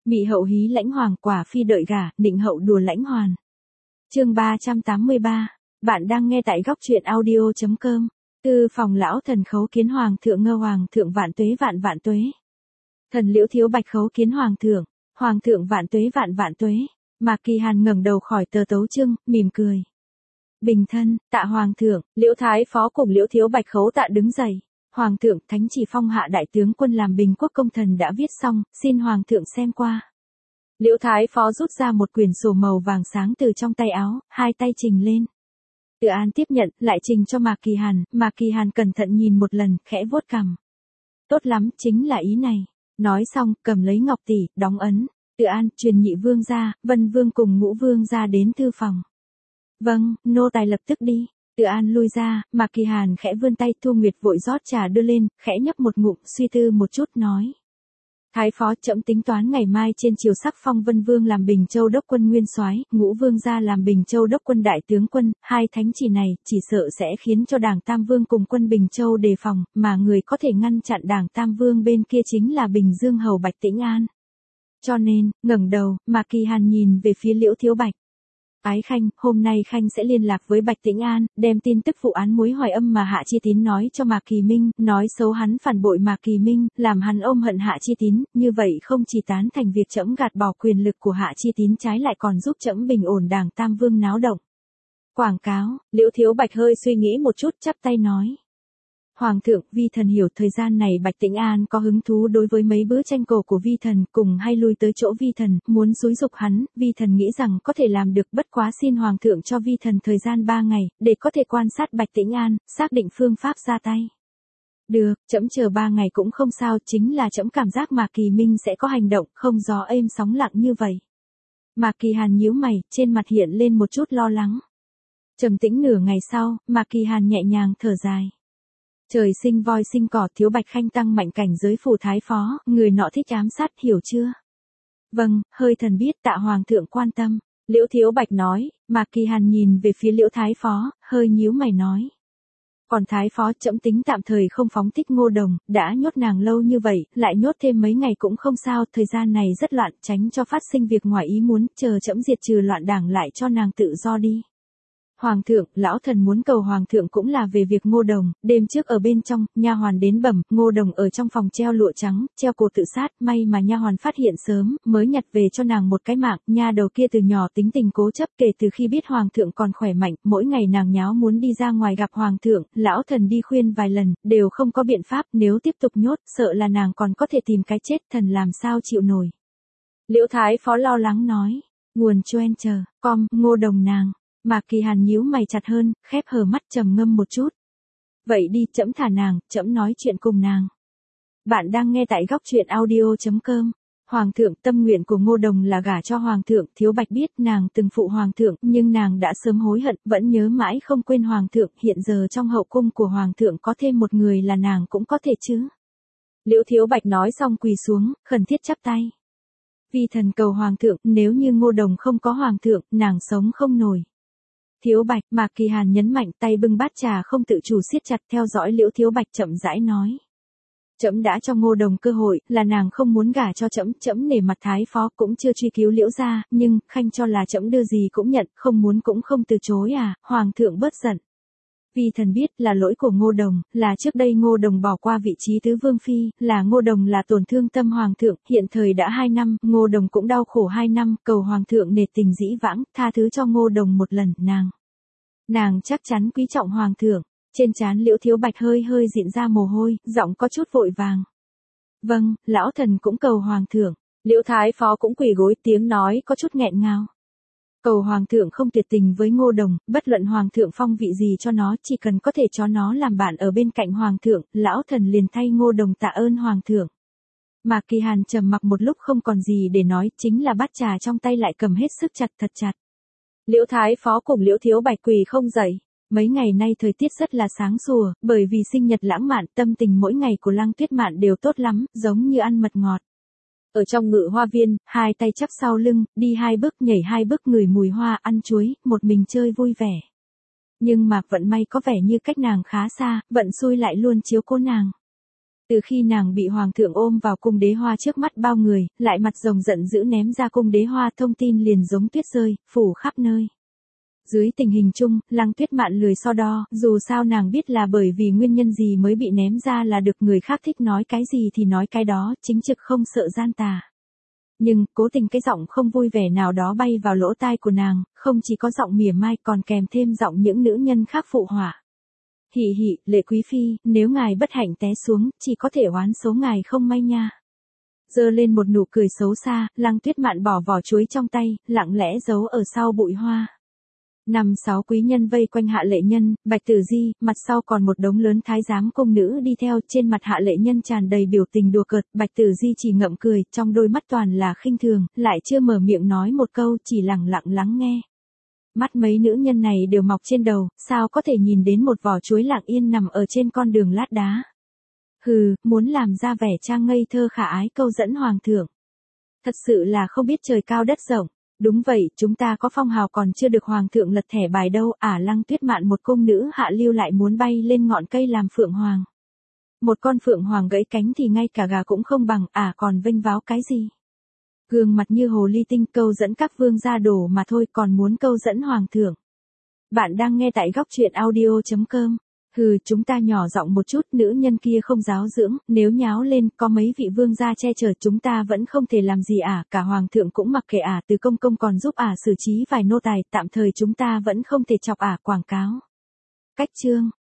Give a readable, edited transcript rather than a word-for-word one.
Mị hậu hí lãnh hoàng, quả phi đợi gả, định hậu đùa lãnh hoàn. Chương 383. Bạn đang nghe tại góc truyện audio.com. Tư phòng lão thần khấu kiến hoàng thượng, ngơ hoàng thượng vạn tuế vạn vạn tuế. Thần Liễu Thiếu Bạch khấu kiến hoàng thượng vạn tuế vạn vạn tuế. Mạc Kỳ Hàn ngẩng đầu khỏi tờ tấu chương, mỉm cười. Bình thân, tạ hoàng thượng. Liễu Thái Phó cùng Liễu Thiếu Bạch khấu tạ đứng dậy. Hoàng thượng, thánh chỉ phong hạ đại tướng quân làm bình quốc công thần đã viết xong, xin hoàng thượng xem qua. Liễu Thái Phó rút ra một quyển sổ màu vàng sáng từ trong tay áo, hai tay trình lên. Từ An tiếp nhận, lại trình cho Mạc Kỳ Hàn cẩn thận nhìn một lần, khẽ vuốt cằm. Tốt lắm, chính là ý này. Nói xong, cầm lấy ngọc tỷ, đóng ấn. Từ An, truyền nhị vương gia, Vân vương cùng Ngũ vương gia đến thư phòng. Vâng, nô tài lập tức đi. Từ An lui ra, Mạc Kỳ Hàn khẽ vươn tay, Thu Nguyệt vội rót trà đưa lên, khẽ nhấp một ngụm, suy tư một chút nói. Thái Phó, trẫm tính toán ngày mai trên triều sắc phong Vân vương làm Bình Châu đốc quân nguyên soái, Ngũ vương gia làm Bình Châu đốc quân đại tướng quân, hai thánh chỉ này chỉ sợ sẽ khiến cho Đảng Tam Vương cùng quân Bình Châu đề phòng, mà người có thể ngăn chặn Đảng Tam Vương bên kia chính là Bình Dương hầu Bạch Tĩnh An. Cho nên, ngẩng đầu, Mạc Kỳ Hàn nhìn về phía Liễu Thiếu Bạch. Ái Khanh, hôm nay Khanh sẽ liên lạc với Bạch Tĩnh An, đem tin tức vụ án Muối Hoài Âm mà Hạ Chi Tín nói cho Mạc Kỳ Minh, nói xấu hắn phản bội Mạc Kỳ Minh, làm hắn ôm hận Hạ Chi Tín, như vậy không chỉ tán thành việc trẫm gạt bỏ quyền lực của Hạ Chi Tín, trái lại còn giúp trẫm bình ổn Đảng Tam Vương náo động. Quảng cáo. Liễu Thiếu Bạch hơi suy nghĩ một chút, chắp tay nói. Hoàng thượng, vi thần hiểu thời gian này Bạch Tĩnh An có hứng thú đối với mấy bữa tranh cổ của vi thần, cùng hay lui tới chỗ vi thần, muốn xúi giục hắn, vi thần nghĩ rằng có thể làm được, bất quá xin hoàng thượng cho vi thần thời gian 3 ngày, để có thể quan sát Bạch Tĩnh An, xác định phương pháp ra tay. Được, trẫm chờ 3 ngày cũng không sao, chính là trẫm cảm giác Mạc Kỳ Minh sẽ có hành động, không gió êm sóng lặng như vậy. Mạc Kỳ Hàn nhíu mày, trên mặt hiện lên một chút lo lắng. Trầm tĩnh nửa ngày sau, Mạc Kỳ Hàn nhẹ nhàng thở dài. Trời sinh voi sinh cỏ, Thiếu Bạch Khanh tăng mạnh cảnh giới phù Thái Phó, người nọ thích ám sát, hiểu chưa? Vâng, hơi thần biết, tạ hoàng thượng quan tâm. Liễu Thiếu Bạch nói. Mạc Kỳ Hàn nhìn về phía Liễu Thái Phó, hơi nhíu mày nói. Còn Thái Phó, trẫm tính tạm thời không phóng thích Ngô Đồng, đã nhốt nàng lâu như vậy, lại nhốt thêm mấy ngày cũng không sao, thời gian này rất loạn, tránh cho phát sinh việc ngoài ý muốn, chờ trẫm diệt trừ loạn đảng lại cho nàng tự do đi. Hoàng thượng, lão thần muốn cầu hoàng thượng cũng là về việc Ngô Đồng, đêm trước ở bên trong, nha hoàn đến bẩm, Ngô Đồng ở trong phòng treo lụa trắng, treo cổ tự sát, may mà nha hoàn phát hiện sớm, mới nhặt về cho nàng một cái mạng, nha đầu kia từ nhỏ tính tình cố chấp, kể từ khi biết hoàng thượng còn khỏe mạnh, mỗi ngày nàng nháo muốn đi ra ngoài gặp hoàng thượng, lão thần đi khuyên vài lần, đều không có biện pháp, nếu tiếp tục nhốt, sợ là nàng còn có thể tìm cái chết, thần làm sao chịu nổi. Liễu Thái Phó lo lắng nói, nguồn choen chờ, Ngô Đồng nàng. Mạc Kỳ Hàn nhíu mày chặt hơn, khép hờ mắt trầm ngâm một chút. Vậy đi, trẫm thả nàng, trẫm nói chuyện cùng nàng. Bạn đang nghe tại góc truyện audio.com. Hoàng thượng, tâm nguyện của Ngô Đồng là gả cho hoàng thượng, Thiếu Bạch biết nàng từng phụ hoàng thượng, nhưng nàng đã sớm hối hận, vẫn nhớ mãi không quên hoàng thượng, hiện giờ trong hậu cung của hoàng thượng có thêm một người là nàng cũng có thể chứ. Liễu Thiếu Bạch nói xong quỳ xuống, khẩn thiết chắp tay. Vi thần cầu hoàng thượng, nếu như Ngô Đồng không có hoàng thượng, nàng sống không nổi. Thiếu Bạch, Mạc Kỳ Hàn nhấn mạnh, tay bưng bát trà không tự chủ siết chặt, theo dõi Liễu Thiếu Bạch chậm rãi nói. Trẫm đã cho Ngô Đồng cơ hội, là nàng không muốn gả cho trẫm, trẫm nể mặt Thái Phó cũng chưa truy cứu Liễu gia, nhưng Khanh cho là trẫm đưa gì cũng nhận, không muốn cũng không từ chối à, hoàng thượng bớt giận. Vi thần biết là lỗi của Ngô Đồng, là trước đây Ngô Đồng bỏ qua vị trí tứ vương phi, là Ngô Đồng là tổn thương tâm hoàng thượng, hiện thời đã 2 năm, Ngô Đồng cũng đau khổ 2 năm, cầu hoàng thượng nể tình dĩ vãng, tha thứ cho Ngô Đồng một lần, nàng chắc chắn quý trọng hoàng thượng. Trên trán Liễu Thiếu Bạch hơi dịn ra mồ hôi, giọng có chút vội vàng. Vâng, lão thần cũng cầu hoàng thượng. Liễu Thái Phó cũng quỳ gối, tiếng nói có chút nghẹn ngào. Cầu hoàng thượng không tuyệt tình với Ngô Đồng, bất luận hoàng thượng phong vị gì cho nó, chỉ cần có thể cho nó làm bạn ở bên cạnh hoàng thượng, lão thần liền thay Ngô Đồng tạ ơn hoàng thượng. Mạc Kỳ Hàn trầm mặc một lúc không còn gì để nói, chính là bát trà trong tay lại cầm hết sức chặt, thật chặt. Liễu Thái Phó cùng Liễu Thiếu Bạch quỳ không dậy. Mấy ngày nay thời tiết rất là sáng sủa, bởi vì sinh nhật lãng mạn, tâm tình mỗi ngày của Lăng Tuyết Mạn đều tốt lắm, giống như ăn mật ngọt. Ở trong Ngự Hoa Viên, hai tay chắp sau lưng, đi 2 bước nhảy 2 bước, ngửi mùi hoa, ăn chuối, một mình chơi vui vẻ. Nhưng mà vận may có vẻ như cách nàng khá xa, vận xui lại luôn chiếu cố nàng. Từ khi nàng bị hoàng thượng ôm vào cung đế hoa trước mắt bao người, lại mặt rồng giận dữ ném ra cung đế hoa, thông tin liền giống tuyết rơi, phủ khắp nơi. Dưới tình hình chung, Lăng Tuyết Mạn lười so đo, dù sao nàng biết là bởi vì nguyên nhân gì mới bị ném ra là được, người khác thích nói cái gì thì nói cái đó, chính trực không sợ gian tà. Nhưng, cố tình cái giọng không vui vẻ nào đó bay vào lỗ tai của nàng, không chỉ có giọng mỉa mai còn kèm thêm giọng những nữ nhân khác phụ họa. Hỉ hỉ, Lệ quý phi, nếu ngài bất hạnh té xuống, chỉ có thể oán số ngài không may nha. Giơ lên một nụ cười xấu xa, Lăng Tuyết Mạn bỏ vỏ chuối trong tay, lặng lẽ giấu ở sau bụi hoa. 5-6 quý nhân vây quanh Hạ Lệ Nhân, Bạch Tử Di, mặt sau còn một đống lớn thái giám cung nữ đi theo, trên mặt Hạ Lệ Nhân tràn đầy biểu tình đùa cợt, Bạch Tử Di chỉ ngậm cười, trong đôi mắt toàn là khinh thường, lại chưa mở miệng nói một câu, chỉ lặng lặng lắng nghe. Mắt mấy nữ nhân này đều mọc trên đầu, sao có thể nhìn đến một vỏ chuối lặng yên nằm ở trên con đường lát đá. Hừ, muốn làm ra vẻ trang ngây thơ khả ái câu dẫn hoàng thượng. Thật sự là không biết trời cao đất rộng. Đúng vậy, chúng ta có phong hào còn chưa được hoàng thượng lật thẻ bài đâu. Lăng Tuyết Mạn một cung nữ hạ lưu lại muốn bay lên ngọn cây làm phượng hoàng. Một con phượng hoàng gãy cánh thì ngay cả gà cũng không bằng, còn vênh váo cái gì. Gương mặt như hồ ly tinh, câu dẫn các vương gia đồ mà thôi, còn muốn câu dẫn hoàng thượng. Bạn đang nghe tại góc truyện audio.com. Hừ, chúng ta nhỏ giọng một chút, nữ nhân kia không giáo dưỡng, nếu nháo lên, có mấy vị vương gia che chở chúng ta vẫn không thể làm gì cả hoàng thượng cũng mặc kệ từ công công còn giúp xử trí vài nô tài, tạm thời chúng ta vẫn không thể chọc quảng cáo. Cách chương